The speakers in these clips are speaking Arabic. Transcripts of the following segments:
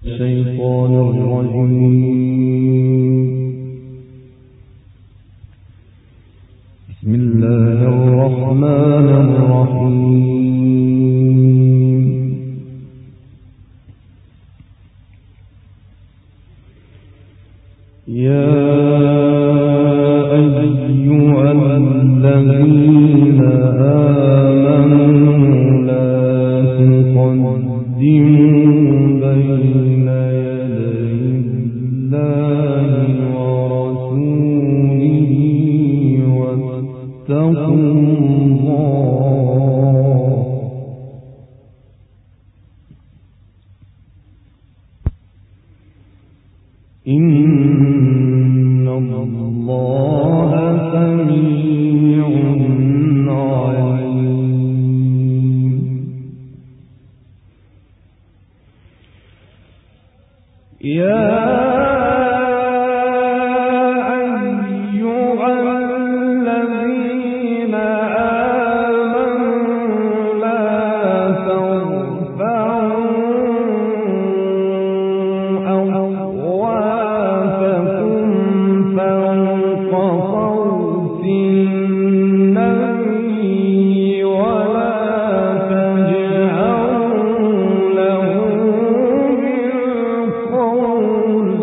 الشيطان الرجيم. بسم الله الرحمن الرحيم. يا أيها الذين آمنوا لا تقدموا بين يدي الله ورسوله واتقوا الله إن الله سميع عليم. يا أيها الذين آمنوا لا ترفعوا أصواتكم فوق صوت النبي ولا تجهروا له بالقول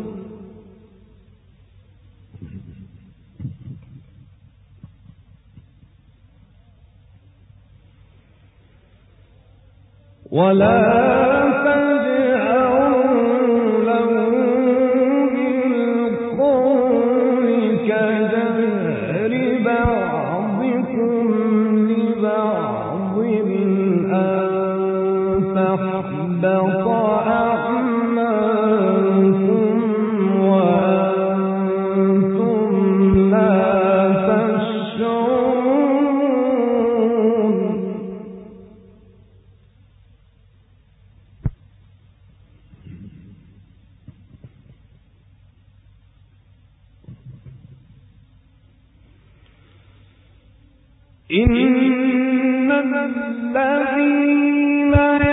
كجهر بعضكم لبعض أن تحبط أعمالكم وأنتم لا تشعرون. إن الذين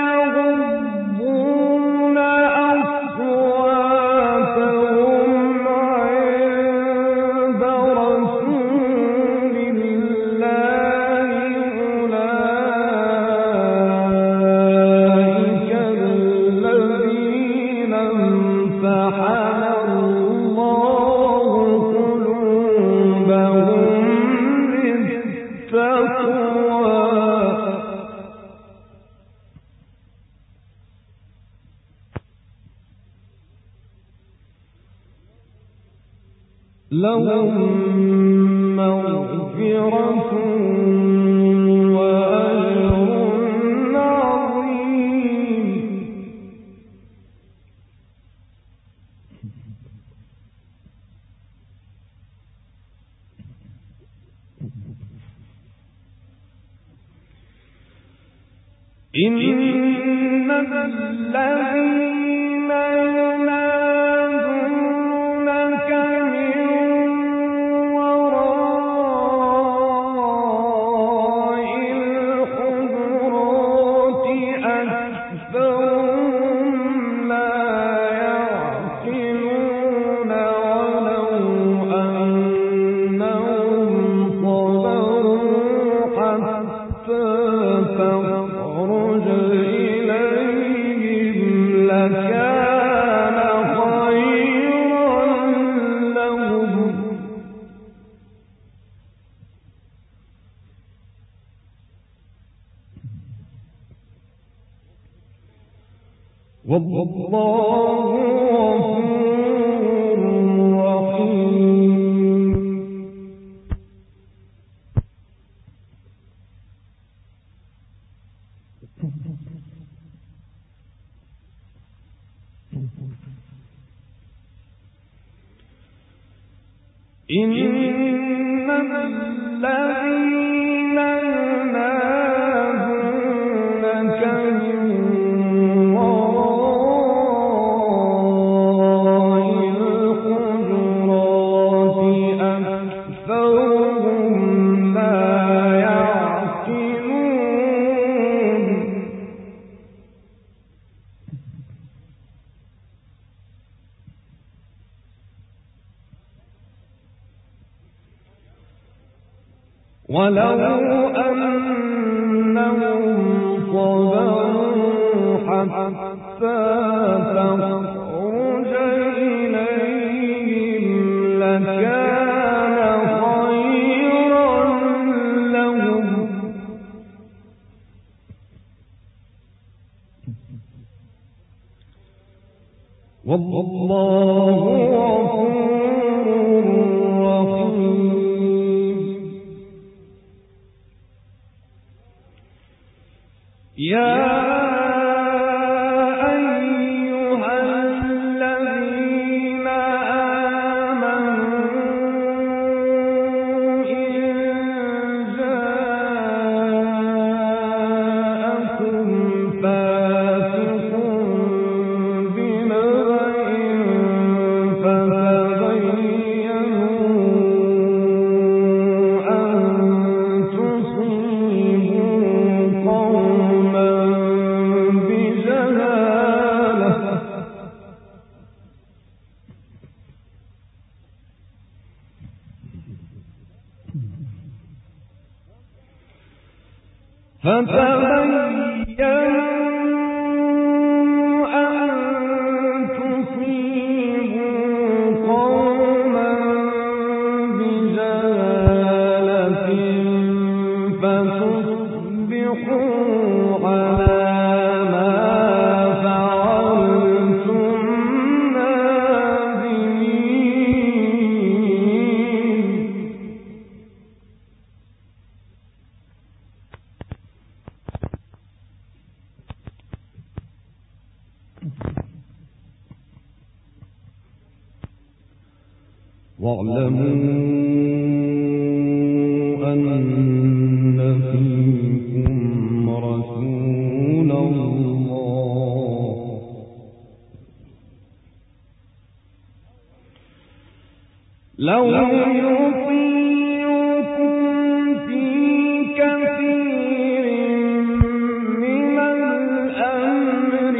يغضون أصواتهم عند رسول الله أولئك الذين امتحن الله قلوبهم لهم مغفرة وأجر عظيم. إن الذين ينادونك من وراء الحجرات أكثرهم لا يعقلون ولو أنهم صبروا حتى تخرج إليهم لكان خيرا لهم. والله غفور رحيم. إن الذين ينادونك من وراء الحجرات أكثرهم لا يعقلون ولو أنهم صبروا حتى تخرج إليهم لكان خيرا لهم والله غفور رحيم يا أيها الذين آمنوا إن جاءكم فاسق بنبأ فتبينوا أن تصيبوا قوما بجهالة فتصبحوا على ما فعلتم نادمين واعلموا أن فيكم رسول الله لو يطيعكم في كثير من الأمر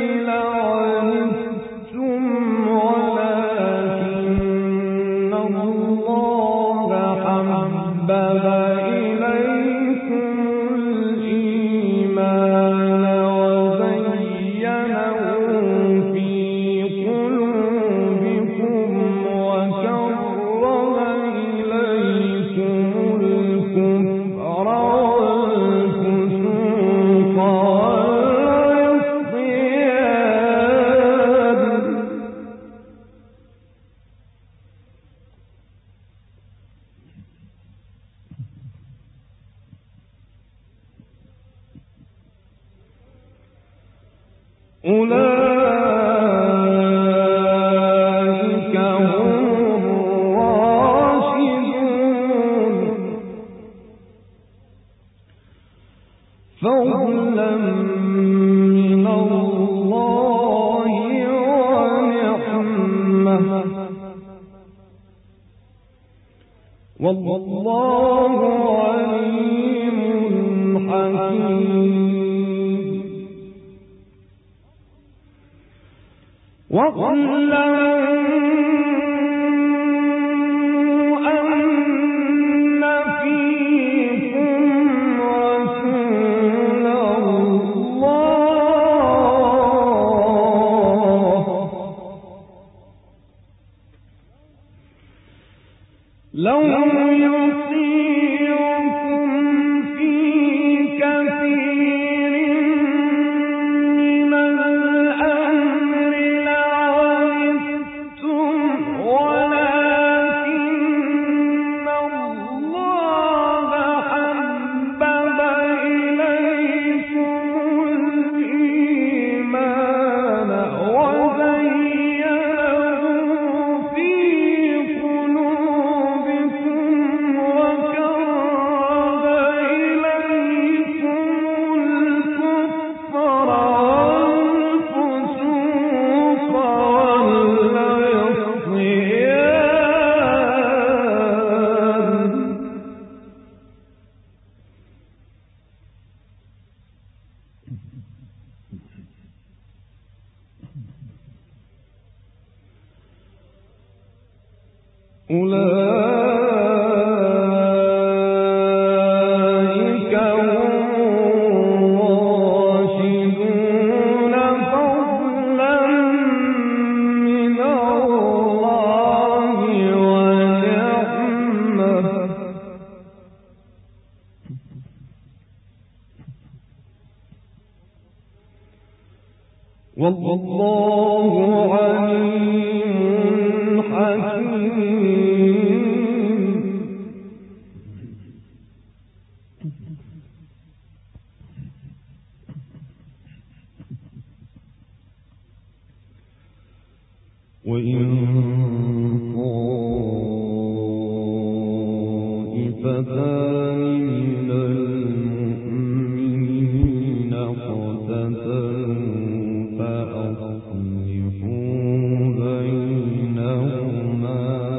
لعنتم ولكن الله حبب إليكم الإيمان وزينه في قلوبكم وكره إليكم الكفر والفسوق والعصيان أولئك هم الراشدون فضلا من الله ونعمة والله عليم حكيم واعلموا أن فيكم رسول الله لو يطيعكم في كثير من الأمر لعنتم ولكن الله حبب إليكم الإيمان وزينه في قلوبكم وكره إليكم الكفر والفسوق والعصيان أولئك والله عليم حكيم. وإن طائفتان من المؤمنين اقتتلوا فأصلحوا بينهما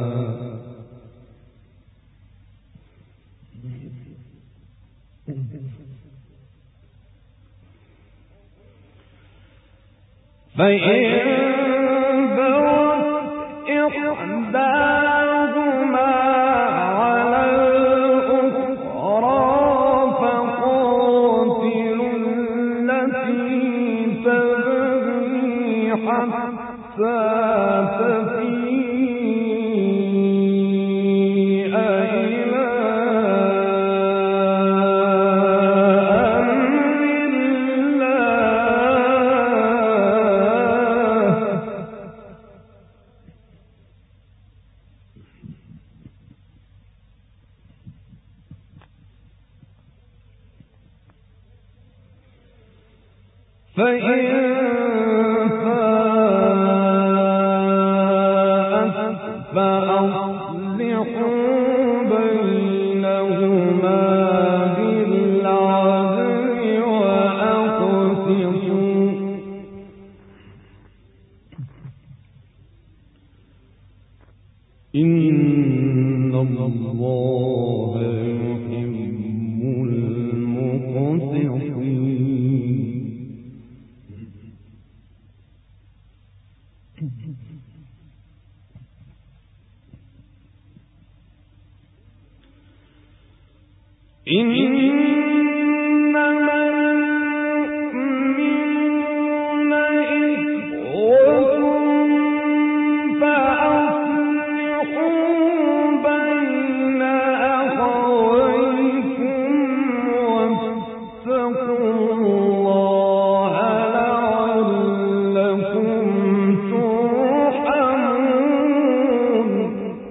فإن بغت إحداهما على الأخرى فقاتلوا التي تبغي حتى تفيء إلى فإن فاءت فأصلحوا بينهما بالعدل وأقسطوا إن الله يحب المقسطين. إنما المؤمنون إخوة فأصلحوا بين أخويكم واتقوا الله لعلكم ترحمون.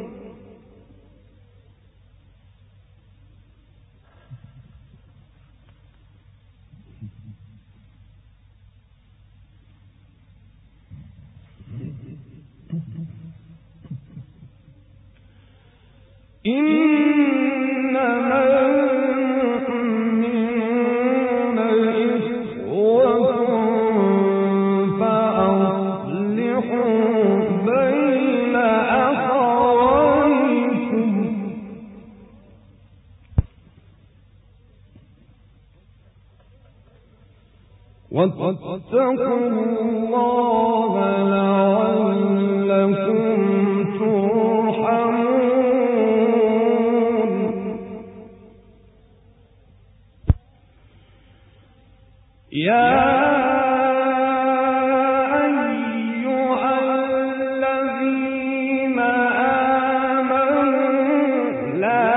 إنما المؤمنون إخوة فأصلحوا بين أخويكم واتقوا الله لعلكم ترحمون. يا أيها الذين آمنوا لا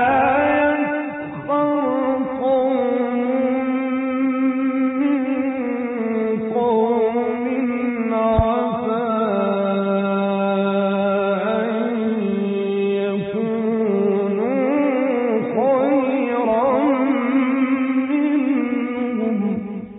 يسخر قوم من قوم عسى أن يكونوا خيرا منهم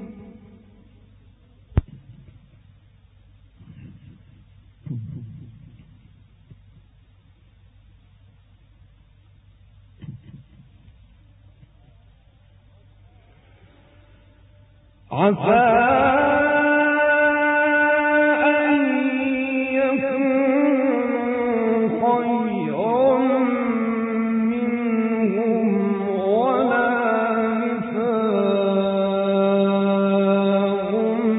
عسى أن يكونوا خيرا منهم ولا نساء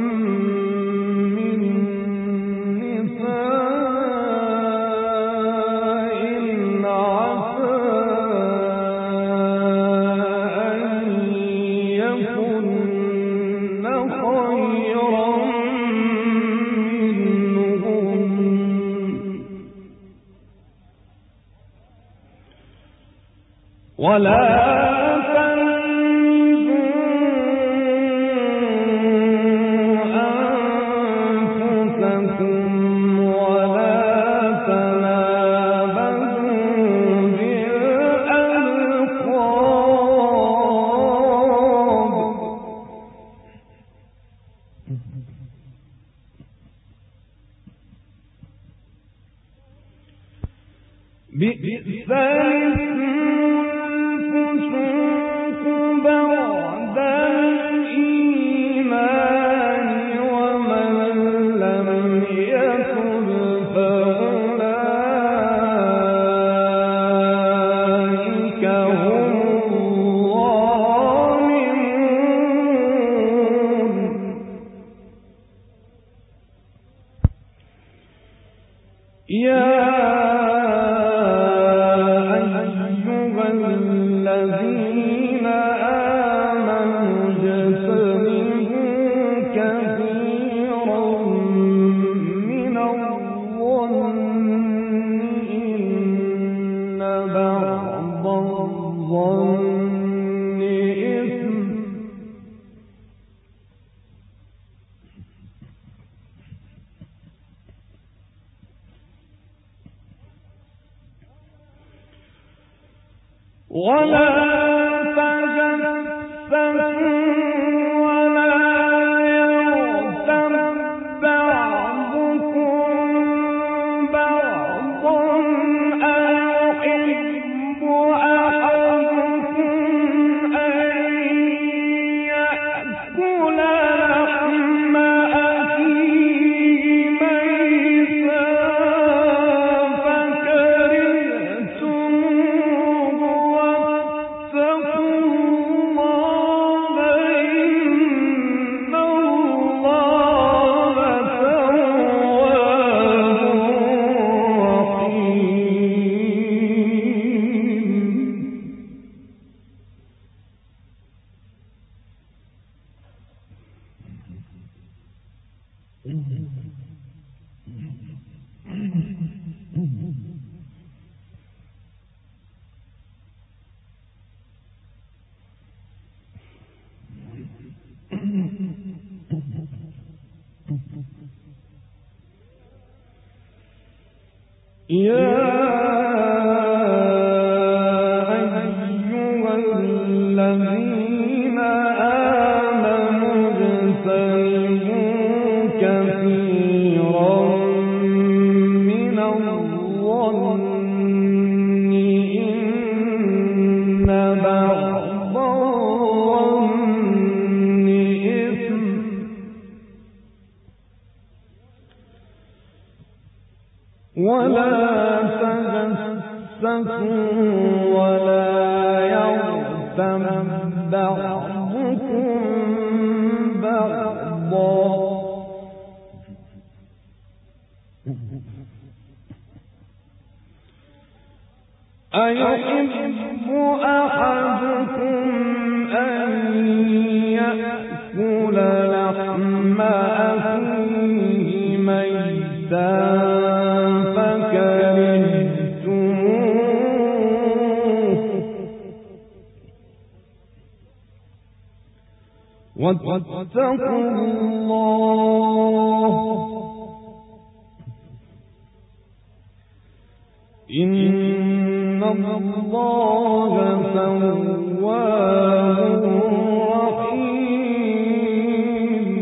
من نساء عسى أن يكن خيرا منهم ولا تلمزوا بئس الاسم الفسوق بعد الإيمان ومن لم يتب فأولئك هم الظالمون. يا الذين آمنوا اجتنبوا كثيرا من الظن إن بعض الظن إثم ولا تجسسوا ولا يغتب بعضكم بعضا أيحب أحدكم أن يأكل لحم أخيه ميتا يا أيها الذين آمنوا اجتنبوا كثيرا من الظن إن بعض الظن إثم ولا تجسسوا ولا يغتب بعضكم بعضا أيحب أحدكم أن يأكل لحم أخيه ميتا واتقوا الله إن الله تواب رحيم.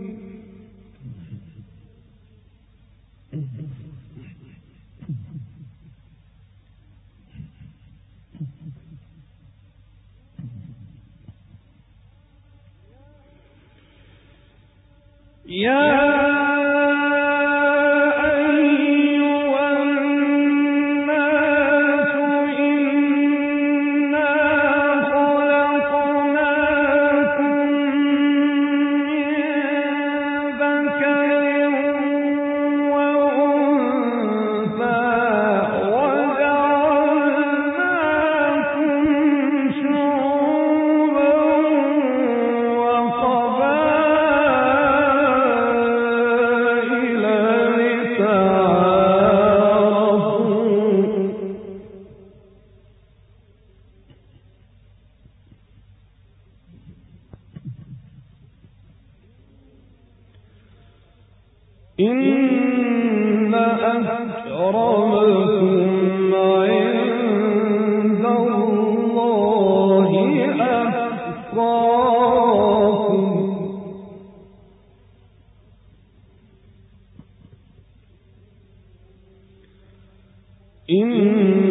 يا إن أكرمكم عند الله أتقاكم. إن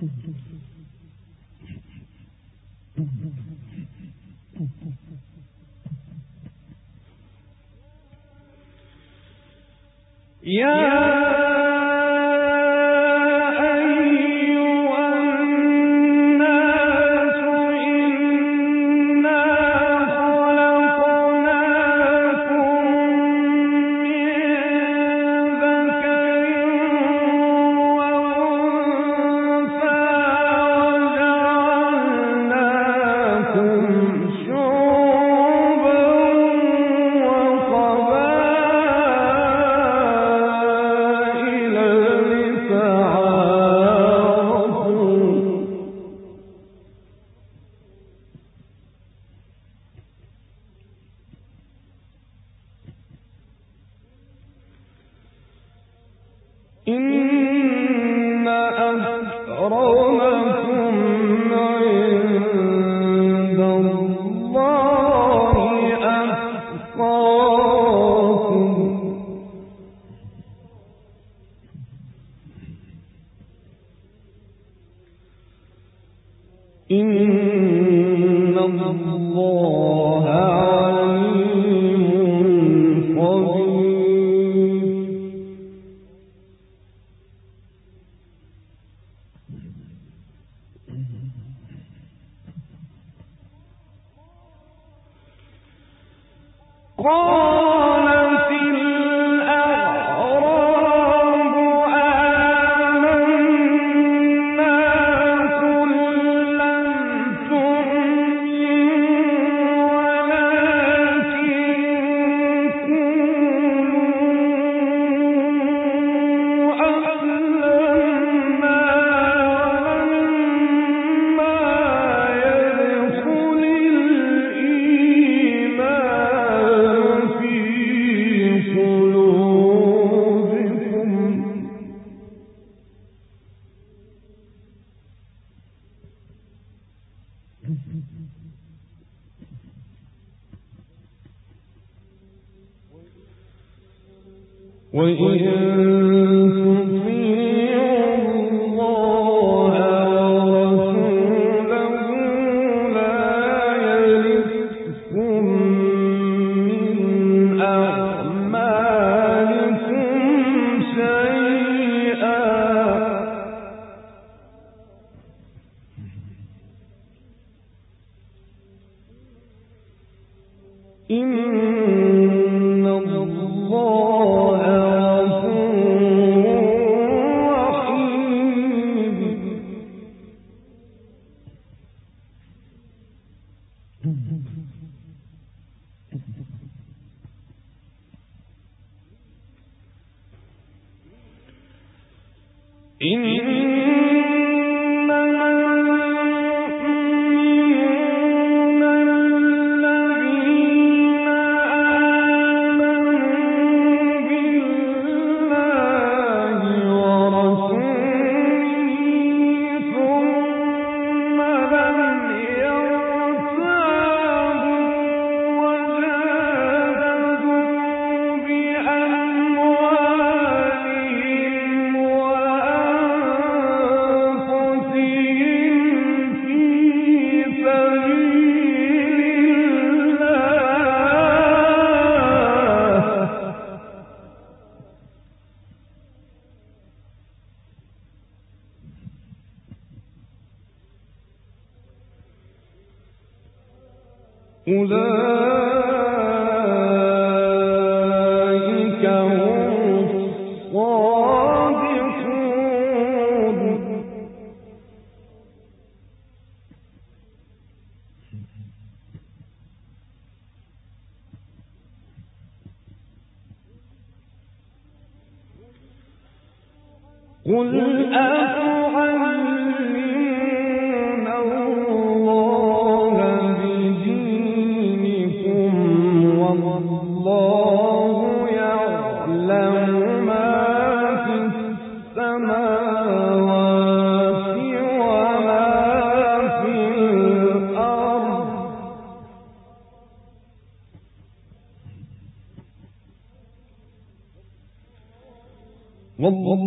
والله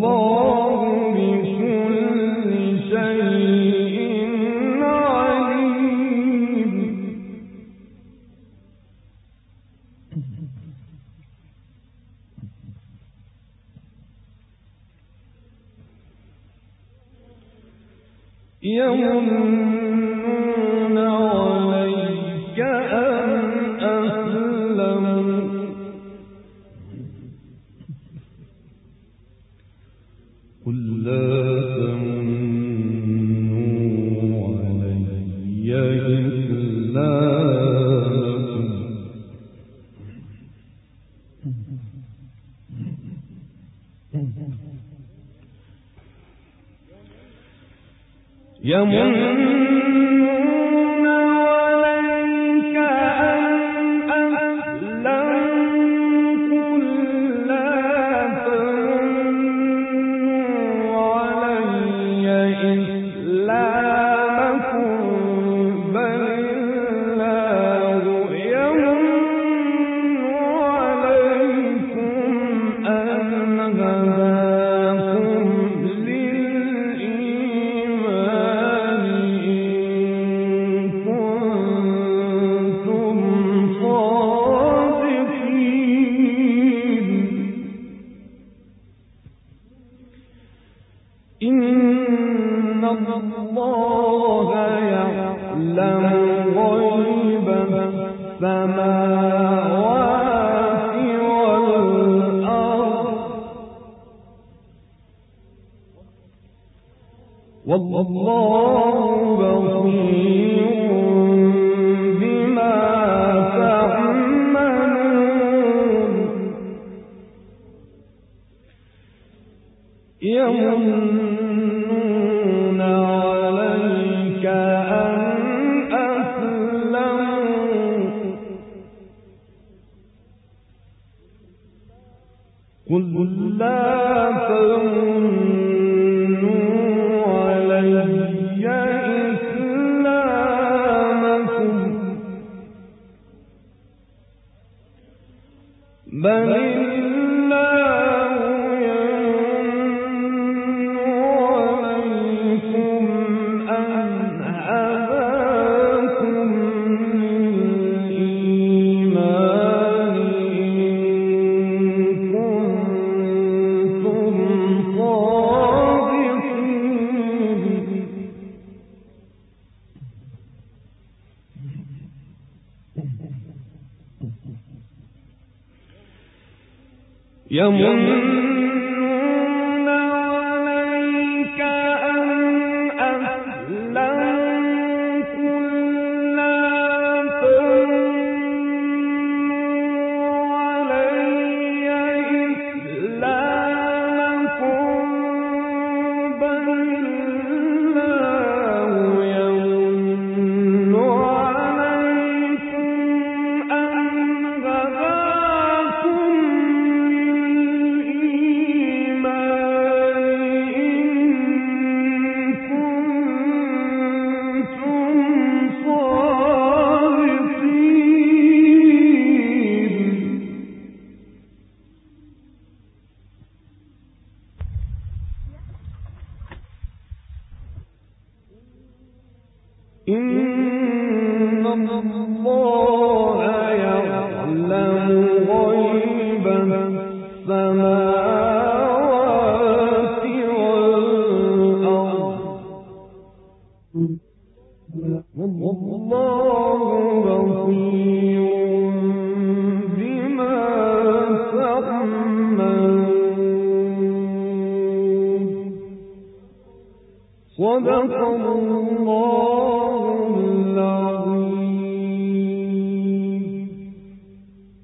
يمنون عليك أن أسلموا قل لا تمنوا علي إسلامكم يمنون عليك أن أسلموا قل لا تمنوا علي إسلامكم بل الله يمن عليكم أن هداكم إن الله يعلم غيب السماوات والأرض والله بصير بما تعملون يمنون عليك أن أسلموا قل لا تمنوا علي إسلامكم بل يمنون عليك أن أسلموا قل لا تمنوا علي إسلامكم بل الله يمن عليكم أن هداكم إن الله يعلم غيب السماوات والأرض والله بصير بما تعملون صدق الله